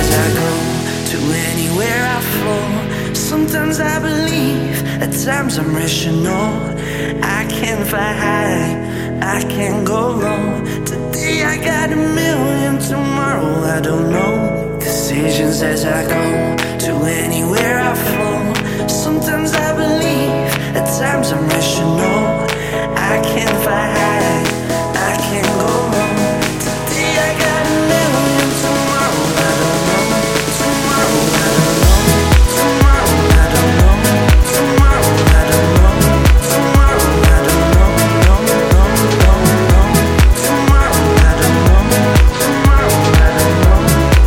I go, to anywhere I flow. Sometimes I believe, at times I'm rational. I can fly high, I can go low. Today I got a million, tomorrow I don't know. Decisions as I go, to anywhere I flow. Sometimes I believe, at times I'm rational. I can fly high, I can go low. Today I got a million, tomorrow I don't know. Tomorrow I don't know. Tomorrow I don't know. Tomorrow I don't know. Tomorrow I don't know. No, no, no, no. Tomorrow I don't know. Tomorrow I don't know.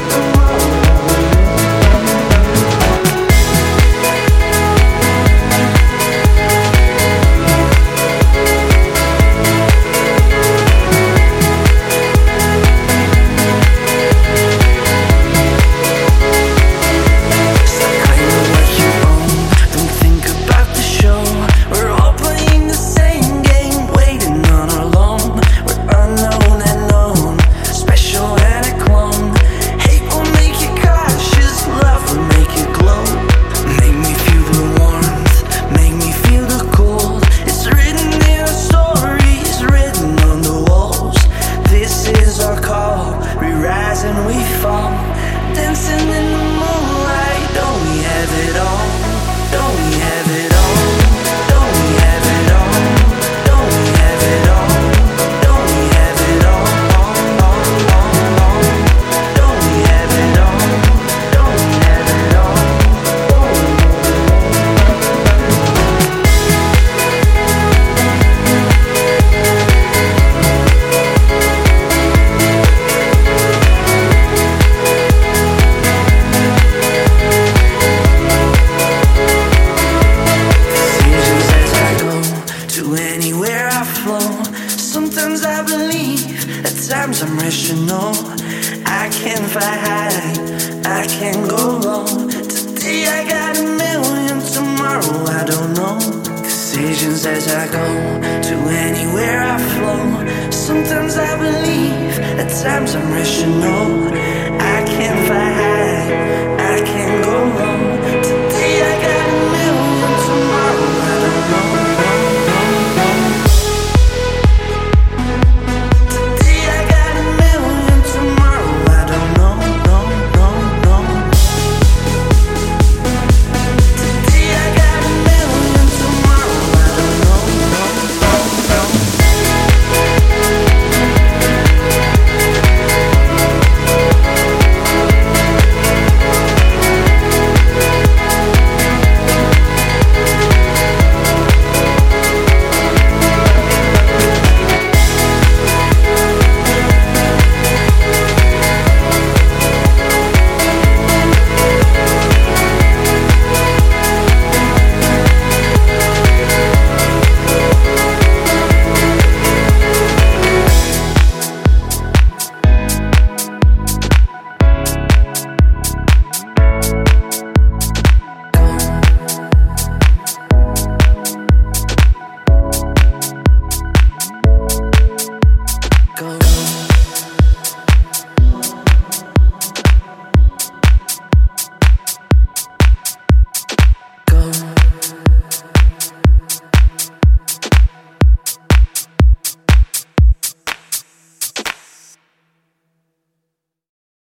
Sometimes I believe, at times I'm rational. I can fly high, I can go low. Today I got a million, tomorrow I don't know. Decisions as I go, to anywhere I flow. Sometimes I believe, at times I'm rational.